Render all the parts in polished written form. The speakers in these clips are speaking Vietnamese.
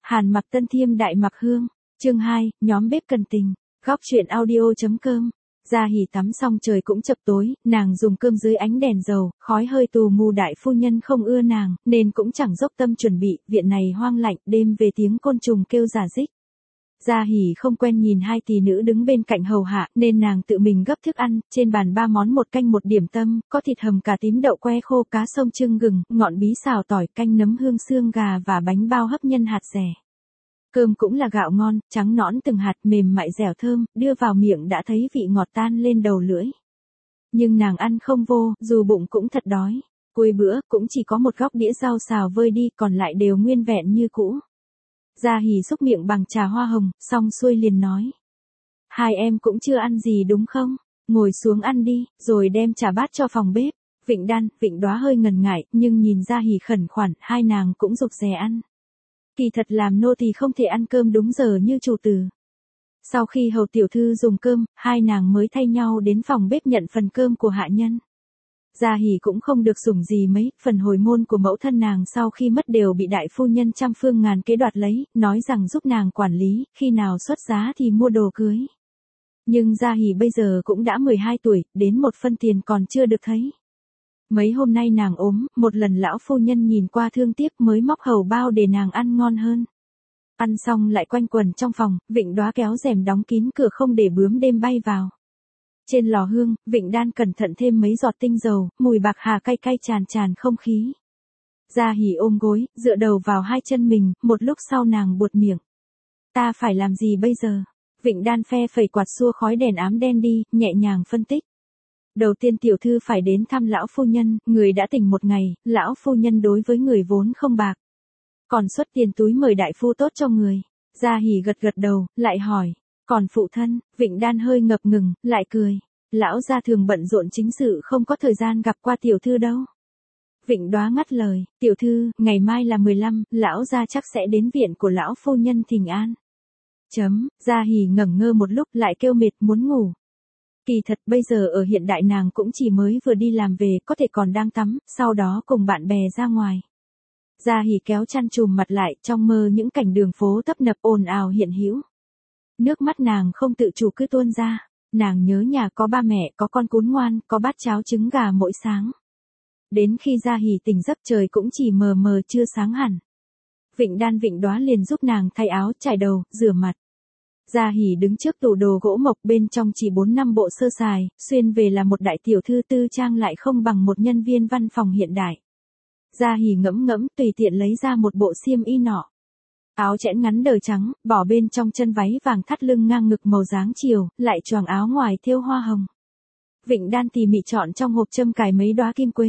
Hàn Mặc Tân Thiêm Đại Mặc Hương. Chương 2, nhóm bếp cần tình. Góc truyện audio.com. Gia Hỉ tắm xong trời cũng chập tối, nàng dùng cơm dưới ánh đèn dầu, khói hơi tù mù, đại phu nhân không ưa nàng, nên cũng chẳng dốc tâm chuẩn bị, viện này hoang lạnh, đêm về tiếng côn trùng kêu rả rích. Gia Hỉ không quen nhìn hai tỷ nữ đứng bên cạnh hầu hạ, nên nàng tự mình gấp thức ăn, trên bàn 3 món 1 canh 1 điểm tâm, có thịt hầm cà tím đậu que khô, cá sông chưng gừng, ngọn bí xào tỏi, canh nấm hương xương gà và bánh bao hấp nhân hạt dẻ. Cơm cũng là gạo ngon, trắng nõn từng hạt, mềm mại dẻo thơm, đưa vào miệng đã thấy vị ngọt tan lên đầu lưỡi. Nhưng nàng ăn không vô, dù bụng cũng thật đói. Cuối bữa, cũng chỉ có một góc đĩa rau xào vơi đi, còn lại đều nguyên vẹn như cũ. Gia Hỉ xúc miệng bằng trà hoa hồng, xong xuôi liền nói. Hai em cũng chưa ăn gì đúng không? Ngồi xuống ăn đi, rồi đem trà bát cho phòng bếp. Vịnh Đan, Vịnh Đóa hơi ngần ngại, nhưng nhìn Gia Hỉ khẩn khoản, hai nàng cũng rụt rè ăn. Kỳ thật làm nô tỳ không thể ăn cơm đúng giờ như chủ tử. Sau khi hầu tiểu thư dùng cơm, hai nàng mới thay nhau đến phòng bếp nhận phần cơm của hạ nhân. Gia Hỉ cũng không được sủng gì mấy, phần hồi môn của mẫu thân nàng sau khi mất đều bị đại phu nhân trăm phương ngàn kế đoạt lấy, nói rằng giúp nàng quản lý, khi nào xuất giá thì mua đồ cưới. Nhưng Gia Hỉ bây giờ cũng đã 12 tuổi, đến một phân tiền còn chưa được thấy. Mấy hôm nay nàng ốm, một lần lão phu nhân nhìn qua thương tiếc mới móc hầu bao để nàng ăn ngon hơn. Ăn xong lại quanh quần trong phòng, Vịnh Đóa kéo rèm đóng kín cửa không để bướm đêm bay vào. Trên lò hương, Vịnh Đan cẩn thận thêm mấy giọt tinh dầu, mùi bạc hà cay cay tràn tràn không khí. Gia Hỉ ôm gối, dựa đầu vào hai chân mình, một lúc sau nàng buột miệng. Ta phải làm gì bây giờ? Vịnh Đan phe phẩy quạt xua khói đèn ám đen đi, nhẹ nhàng phân tích. Đầu tiên tiểu thư phải đến thăm lão phu nhân, người đã tỉnh một ngày, lão phu nhân đối với người vốn không bạc. Còn xuất tiền túi mời đại phu tốt cho người. Gia Hỉ gật gật đầu, lại hỏi. Còn phụ thân, Vịnh Đan hơi ngập ngừng, lại cười. Lão gia thường bận rộn chính sự không có thời gian gặp qua tiểu thư đâu. Vịnh Đóa ngắt lời, tiểu thư, ngày mai là 15, lão gia chắc sẽ đến viện của lão phu nhân thỉnh an. Gia Hỉ ngẩn ngơ một lúc lại kêu mệt muốn ngủ. Kỳ thật bây giờ ở hiện đại nàng cũng chỉ mới vừa đi làm về, có thể còn đang tắm, sau đó cùng bạn bè ra ngoài. Gia Hỉ kéo chăn trùm mặt lại, trong mơ những cảnh đường phố tấp nập ồn ào hiện hữu. Nước mắt nàng không tự chủ cứ tuôn ra, nàng nhớ nhà có ba mẹ, có con cún ngoan, có bát cháo trứng gà mỗi sáng. Đến khi Gia Hỉ tỉnh giấc trời cũng chỉ mờ mờ chưa sáng hẳn. Vịnh Đan Vịnh Đóa liền giúp nàng thay áo, chải đầu, rửa mặt. Gia Hỉ đứng trước tủ đồ gỗ mộc, bên trong chỉ 4-5 bộ sơ sài, xuyên về là một đại tiểu thư tư trang lại không bằng một nhân viên văn phòng hiện đại. Gia Hỉ ngẫm ngẫm tùy tiện lấy ra một bộ xiêm y nọ. Áo chẽn ngắn đời trắng, bỏ bên trong chân váy vàng thắt lưng ngang ngực màu dáng chiều, lại choàng áo ngoài thêu hoa hồng. Vịnh Đan tỉ mỉ chọn trong hộp châm cài mấy đóa kim quế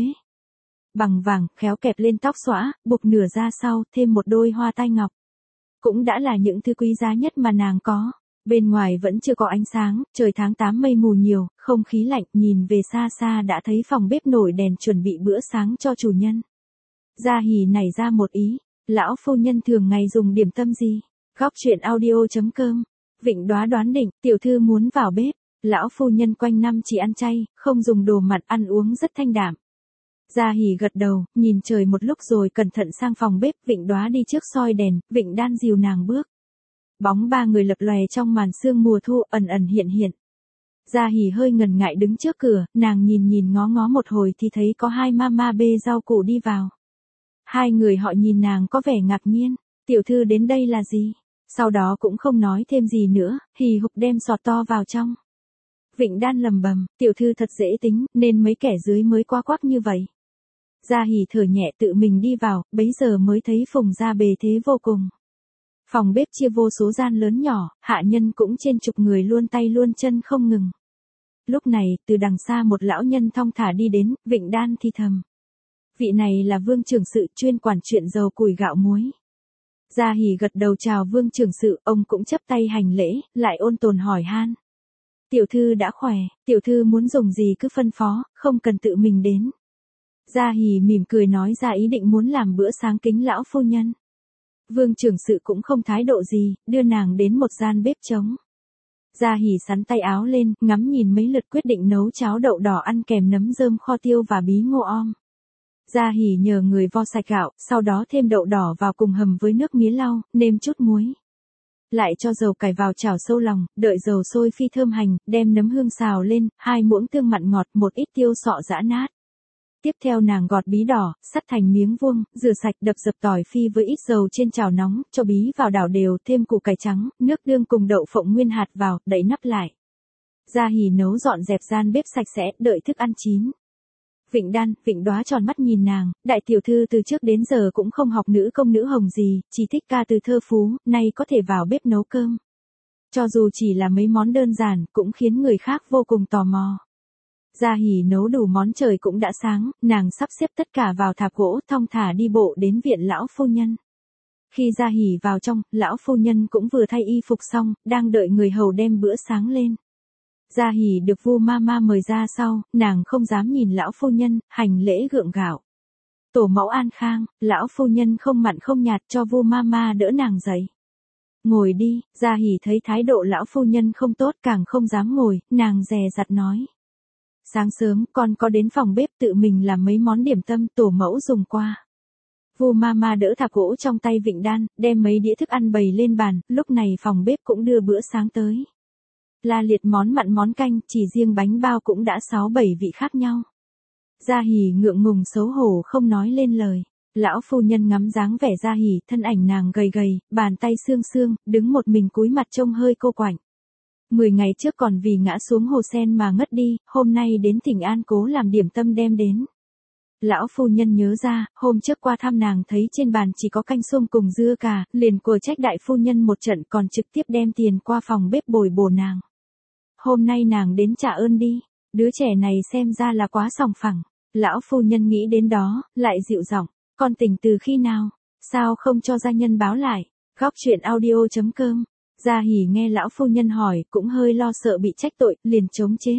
bằng vàng, khéo kẹp lên tóc xõa, buộc nửa ra sau, thêm một đôi hoa tai ngọc. Cũng đã là những thứ quý giá nhất mà nàng có. Bên ngoài vẫn chưa có ánh sáng, trời tháng 8 mây mù nhiều, không khí lạnh, nhìn về xa xa đã thấy phòng bếp nổi đèn chuẩn bị bữa sáng cho chủ nhân. Gia Hỉ nảy ra một ý, lão phu nhân thường ngày dùng điểm tâm gì? Góc truyện audio.com. Vịnh Đóa đoán định, tiểu thư muốn vào bếp, lão phu nhân quanh năm chỉ ăn chay, không dùng đồ mặn, ăn uống rất thanh đạm. Gia Hỉ gật đầu, nhìn trời một lúc rồi cẩn thận sang phòng bếp, Vịnh Đóa đi trước soi đèn, Vịnh Đan dìu nàng bước. Bóng ba người lập lòe trong màn sương mùa thu ẩn ẩn hiện hiện. Gia Hỉ hơi ngần ngại đứng trước cửa, nàng nhìn ngó ngó một hồi thì thấy có hai mama bê rau củ đi vào. Hai người họ nhìn nàng có vẻ ngạc nhiên, tiểu thư đến đây là gì? Sau đó cũng không nói thêm gì nữa, hì hục đem sọt to vào trong. Vịnh Đan lầm bầm, tiểu thư thật dễ tính, nên mấy kẻ dưới mới quá quắc như vậy. Gia Hỉ thở nhẹ tự mình đi vào, bấy giờ mới thấy Phùng gia bề thế vô cùng. Phòng bếp chia vô số gian lớn nhỏ, hạ nhân cũng trên chục người luôn tay luôn chân không ngừng. Lúc này, từ đằng xa một lão nhân thong thả đi đến, Vịnh Đan thì thầm. Vị này là Vương trưởng sự chuyên quản chuyện dầu củi gạo muối. Gia Hỉ gật đầu chào Vương trưởng sự, ông cũng chấp tay hành lễ, lại ôn tồn hỏi han. Tiểu thư đã khỏe, tiểu thư muốn dùng gì cứ phân phó, không cần tự mình đến. Gia Hỉ mỉm cười nói ra ý định muốn làm bữa sáng kính lão phu nhân. Vương trưởng sự cũng không thái độ gì, đưa nàng đến một gian bếp trống. Gia Hỉ sắn tay áo lên, ngắm nhìn mấy lượt quyết định nấu cháo đậu đỏ ăn kèm nấm rơm kho tiêu và bí ngô om. Gia Hỉ nhờ người vo sạch gạo, sau đó thêm đậu đỏ vào cùng hầm với nước mía lau, nêm chút muối. Lại cho dầu cải vào chảo sâu lòng, đợi dầu sôi phi thơm hành, đem nấm hương xào lên, 2 muỗng tương mặn ngọt, một ít tiêu sọ giã nát. Tiếp theo nàng gọt bí đỏ, sắt thành miếng vuông, rửa sạch đập dập tỏi phi với ít dầu trên chảo nóng, cho bí vào đảo đều, thêm củ cải trắng, nước tương cùng đậu phộng nguyên hạt vào, đậy nắp lại. Gia Hỉ nấu dọn dẹp gian bếp sạch sẽ, đợi thức ăn chín. Vịnh Đóa tròn mắt nhìn nàng, đại tiểu thư từ trước đến giờ cũng không học nữ công nữ hồng gì, chỉ thích ca từ thơ phú, nay có thể vào bếp nấu cơm. Cho dù chỉ là mấy món đơn giản, cũng khiến người khác vô cùng tò mò. Gia Hỉ nấu đủ món trời cũng đã sáng, nàng sắp xếp tất cả vào thạp gỗ, thong thả đi bộ đến viện lão phu nhân. Khi Gia Hỉ vào trong, lão phu nhân cũng vừa thay y phục xong, đang đợi người hầu đem bữa sáng lên. Gia Hỉ được Vu Mama mời ra sau, nàng không dám nhìn lão phu nhân, hành lễ gượng gạo. Tổ mẫu an khang, lão phu nhân không mặn không nhạt cho Vu Mama đỡ nàng dậy. Ngồi đi, Gia Hỉ thấy thái độ lão phu nhân không tốt càng không dám ngồi, nàng dè dặt nói. Sáng sớm con có đến phòng bếp tự mình làm mấy món điểm tâm tổ mẫu dùng qua. Vu Mama đỡ thạp gỗ trong tay Vịnh Đan, đem mấy đĩa thức ăn bày lên bàn, lúc này phòng bếp cũng đưa bữa sáng tới. La liệt món mặn món canh, chỉ riêng bánh bao cũng đã 6-7 vị khác nhau. Gia Hỉ ngượng ngùng xấu hổ không nói lên lời. Lão phu nhân ngắm dáng vẻ Gia Hỉ, thân ảnh nàng gầy gầy, bàn tay xương xương, đứng một mình cúi mặt trông hơi cô quạnh. 10 ngày trước còn vì ngã xuống hồ sen mà ngất đi, hôm nay đến Thịnh An cố làm điểm tâm đem đến. Lão phu nhân nhớ ra, hôm trước qua thăm nàng thấy trên bàn chỉ có canh xuông cùng dưa cà, liền quở trách đại phu nhân một trận còn trực tiếp đem tiền qua phòng bếp bồi bổ nàng. Hôm nay nàng đến trả ơn đi, đứa trẻ này xem ra là quá sòng phẳng. Lão phu nhân nghĩ đến đó, lại dịu giọng, con tỉnh từ khi nào, sao không cho gia nhân báo lại. Góc truyện audio.com. Gia Hỉ nghe lão phu nhân hỏi, cũng hơi lo sợ bị trách tội, liền chống chế.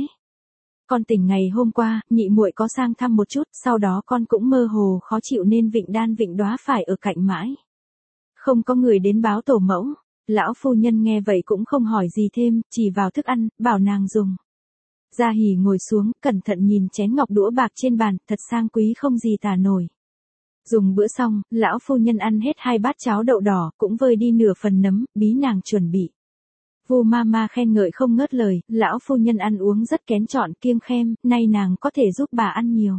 Con tỉnh ngày hôm qua, nhị muội có sang thăm một chút, sau đó con cũng mơ hồ khó chịu nên Vịnh Đóa phải ở cạnh mãi. Không có người đến báo tổ mẫu. Lão phu nhân nghe vậy cũng không hỏi gì thêm, chỉ vào thức ăn, bảo nàng dùng. Gia Hỉ ngồi xuống, cẩn thận nhìn chén ngọc đũa bạc trên bàn, thật sang quý không gì tả nổi. Dùng bữa xong, lão phu nhân ăn hết 2 bát cháo đậu đỏ, cũng vơi đi nửa phần nấm, bí nàng chuẩn bị. Vu Mama khen ngợi không ngớt lời, lão phu nhân ăn uống rất kén chọn kiêng khem, nay nàng có thể giúp bà ăn nhiều.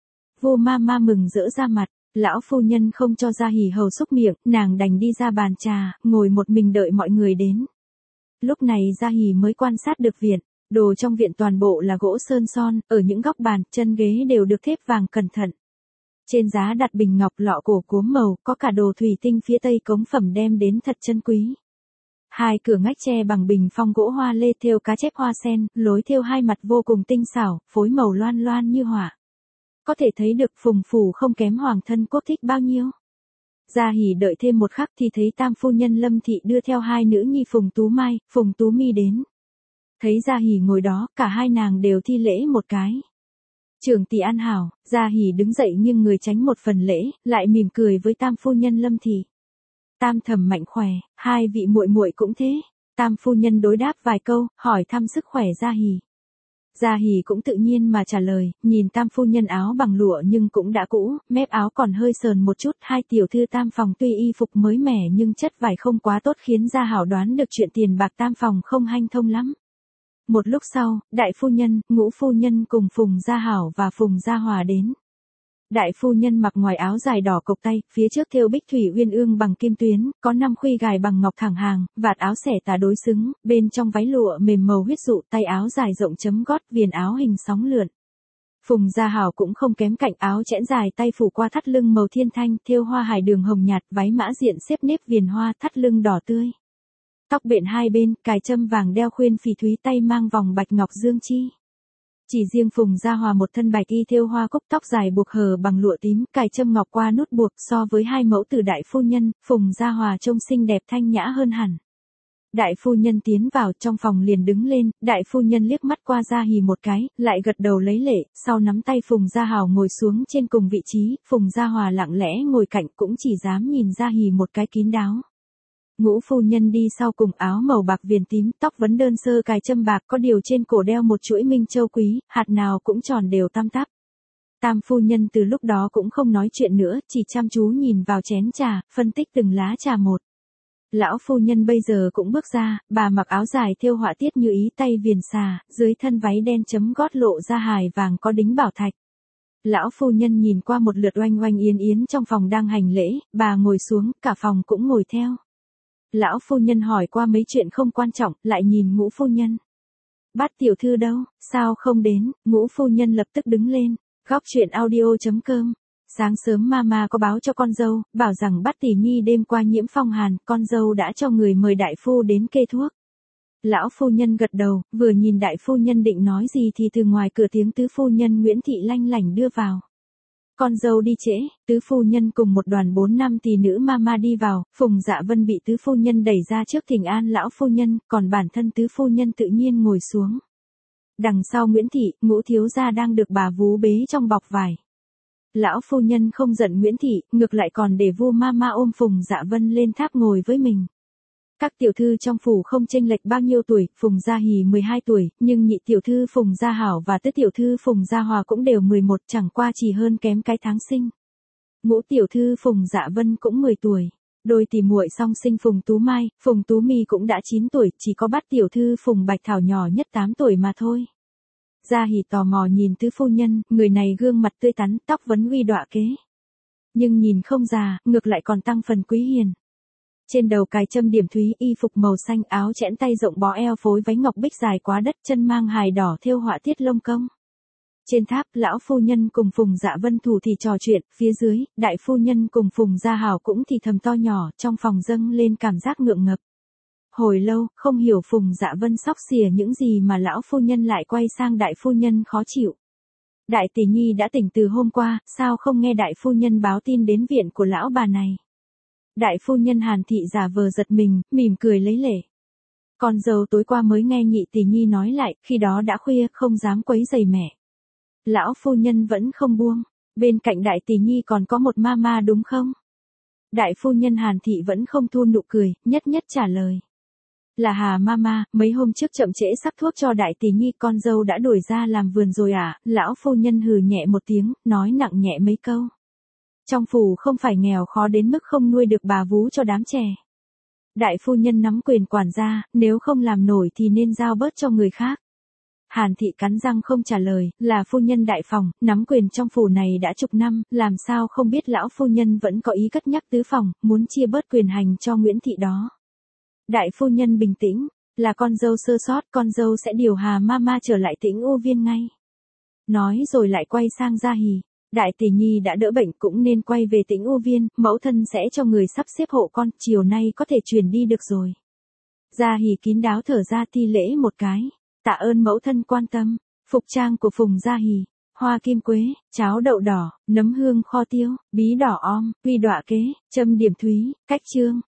Vu Mama mừng rỡ ra mặt. Lão phu nhân không cho Gia Hỉ hầu xúc miệng, nàng đành đi ra bàn trà, ngồi một mình đợi mọi người đến. Lúc này Gia Hỉ mới quan sát được viện, đồ trong viện toàn bộ là gỗ sơn son, ở những góc bàn, chân ghế đều được thép vàng cẩn thận. Trên giá đặt bình ngọc lọ cổ cốm màu, có cả đồ thủy tinh phía tây cống phẩm đem đến thật chân quý. 2 cửa ngách tre bằng bình phong gỗ hoa lê thêu cá chép hoa sen, lối thêu 2 mặt vô cùng tinh xảo, phối màu loan loan như họa. Có thể thấy được Phùng phủ không kém hoàng thân quốc thích bao nhiêu. Gia Hỉ đợi thêm một khắc thì thấy tam phu nhân Lâm Thị đưa theo 2 nữ nhi Phùng Tú Mai, Phùng Tú Mi đến. Thấy Gia Hỉ ngồi đó, cả 2 nàng đều thi lễ một cái. Trưởng tỷ an hảo, Gia Hỉ đứng dậy nghiêng người tránh một phần lễ, lại mỉm cười với tam phu nhân Lâm Thị. Tam thẩm mạnh khỏe, 2 vị muội muội cũng thế. Tam phu nhân đối đáp vài câu, hỏi thăm sức khỏe Gia Hỉ. Gia Hỉ cũng tự nhiên mà trả lời, nhìn tam phu nhân áo bằng lụa nhưng cũng đã cũ, mép áo còn hơi sờn một chút, 2 tiểu thư tam phòng tuy y phục mới mẻ nhưng chất vải không quá tốt khiến Gia Hảo đoán được chuyện tiền bạc tam phòng không hanh thông lắm. Một lúc sau, đại phu nhân, ngũ phu nhân cùng Phùng Gia Hảo và Phùng Gia Hòa đến. Đại phu nhân mặc ngoài áo dài đỏ cộc tay, phía trước thêu bích thủy uyên ương bằng kim tuyến, có 5 khuy gài bằng ngọc thẳng hàng, vạt áo xẻ tà đối xứng, bên trong váy lụa mềm màu huyết dụ, tay áo dài rộng chấm gót, viền áo hình sóng lượn. Phùng Gia Hảo cũng không kém cạnh, áo chẽn dài tay phủ qua thắt lưng màu thiên thanh, thêu hoa hải đường hồng nhạt, váy mã diện xếp nếp viền hoa, thắt lưng đỏ tươi. Tóc bện 2 bên, cài châm vàng đeo khuyên phỉ thúy, tay mang vòng bạch ngọc dương chi. Chỉ riêng Phùng Gia Hòa một thân bạch y thêu hoa cúc, tóc dài buộc hờ bằng lụa tím, cài châm ngọc qua nút buộc, so với 2 mẫu tử đại phu nhân, Phùng Gia Hòa trông xinh đẹp thanh nhã hơn hẳn. Đại phu nhân tiến vào trong phòng liền đứng lên, đại phu nhân liếc mắt qua Gia Hỉ một cái, lại gật đầu lấy lệ, sau nắm tay Phùng Gia Hảo ngồi xuống trên cùng vị trí, Phùng Gia Hòa lặng lẽ ngồi cạnh cũng chỉ dám nhìn Gia Hỉ một cái kín đáo. Ngũ phu nhân đi sau cùng, áo màu bạc viền tím, tóc vấn đơn sơ cài châm bạc, có điều trên cổ đeo một chuỗi minh châu quý, hạt nào cũng tròn đều tăm tắp. Tam phu nhân từ lúc đó cũng không nói chuyện nữa, chỉ chăm chú nhìn vào chén trà, phân tích từng lá trà một. Lão phu nhân bây giờ cũng bước ra, bà mặc áo dài thêu họa tiết như ý, tay viền xà, dưới thân váy đen chấm gót lộ ra hài vàng có đính bảo thạch. Lão phu nhân nhìn qua một lượt oanh oanh yến yến trong phòng đang hành lễ, bà ngồi xuống, cả phòng cũng ngồi theo. Lão phu nhân hỏi qua mấy chuyện không quan trọng, lại nhìn Ngũ phu nhân. Bát tiểu thư đâu, sao không đến? Ngũ phu nhân lập tức đứng lên. Góc chuyện audio.com. Sáng sớm mama có báo cho con dâu, bảo rằng Bát tỷ nhi đêm qua nhiễm phong hàn, con dâu đã cho người mời đại phu đến kê thuốc. Lão phu nhân gật đầu, vừa nhìn đại phu nhân định nói gì thì từ ngoài cửa tiếng tứ phu nhân Nguyễn Thị lanh lảnh đưa vào. Con dâu đi trễ, tứ phu nhân cùng một đoàn 4 năm tỷ nữ mama đi vào, Phùng Dạ Vân bị tứ phu nhân đẩy ra trước thỉnh an lão phu nhân, còn bản thân tứ phu nhân tự nhiên ngồi xuống. Đằng sau Nguyễn Thị, Ngũ thiếu gia đang được bà vú bế trong bọc vải. Lão phu nhân không giận Nguyễn Thị, ngược lại còn để Vu mama ôm Phùng Dạ Vân lên tháp ngồi với mình. Các tiểu thư trong phủ không chênh lệch bao nhiêu tuổi, Phùng Gia Hỉ 12 tuổi, nhưng nhị tiểu thư Phùng Gia Hảo và tứ tiểu thư Phùng Gia Hòa cũng đều 11, chẳng qua chỉ hơn kém cái tháng sinh. Ngũ tiểu thư Phùng Dạ Vân cũng 10 tuổi. Đôi tỷ muội song sinh Phùng Tú Mai, Phùng Tú My cũng đã 9 tuổi, chỉ có Bát tiểu thư Phùng Bạch Thảo nhỏ nhất 8 tuổi mà thôi. Gia Hỉ tò mò nhìn tứ phu nhân, người này gương mặt tươi tắn, tóc vấn uy đọa kế. Nhưng nhìn không già, ngược lại còn tăng phần quý hiền. Trên đầu cài châm điểm thúy, y phục màu xanh, áo chẽn tay rộng bó eo, phối váy ngọc bích dài quá đất, chân mang hài đỏ thêu họa tiết lông công. Trên tháp, lão phu nhân cùng Phùng Dạ Vân thủ thì trò chuyện, phía dưới, đại phu nhân cùng Phùng Gia Hảo cũng thì thầm to nhỏ, trong phòng dâng lên cảm giác ngượng ngập. Hồi lâu, không hiểu Phùng Dạ Vân xóc xỉa những gì mà lão phu nhân lại quay sang đại phu nhân khó chịu. Đại tỷ nhi đã tỉnh từ hôm qua, sao không nghe đại phu nhân báo tin đến viện của lão bà này? Đại phu nhân Hàn Thị giả vờ giật mình, mỉm cười lấy lệ. Con dâu tối qua mới nghe nhị tỷ nhi nói lại, khi đó đã khuya, không dám quấy rầy mẹ. Lão phu nhân vẫn không buông, bên cạnh đại tỷ nhi còn có một mama đúng không? Đại phu nhân Hàn Thị vẫn không thu nụ cười, nhất nhất trả lời. Là Hà mama, mấy hôm trước chậm trễ sắc thuốc cho đại tỷ nhi, con dâu đã đuổi ra làm vườn rồi à? Lão phu nhân hừ nhẹ một tiếng, nói nặng nhẹ mấy câu. Trong phủ không phải nghèo khó đến mức không nuôi được bà vú cho đám trẻ. Đại phu nhân nắm quyền quản gia, nếu không làm nổi thì nên giao bớt cho người khác. Hàn Thị cắn răng không trả lời, là phu nhân đại phòng, nắm quyền trong phủ này đã chục năm, làm sao không biết lão phu nhân vẫn có ý cất nhắc tứ phòng, muốn chia bớt quyền hành cho Nguyễn Thị đó. Đại phu nhân bình tĩnh, là con dâu sơ sót, con dâu sẽ điều Hà mama trở lại Tĩnh U Viên ngay. Nói rồi lại quay sang Gia Hỉ. Đại tỷ nhi đã đỡ bệnh cũng nên quay về Tĩnh U Viên, mẫu thân sẽ cho người sắp xếp hộ con, chiều nay có thể chuyển đi được rồi. Gia Hỉ kín đáo thở ra thi lễ một cái, tạ ơn mẫu thân quan tâm. Phục trang của Phùng Gia Hỉ, hoa kim quế, cháo đậu đỏ, nấm hương kho tiêu, bí đỏ om, huy đọa kế, châm điểm thúy, cách trương,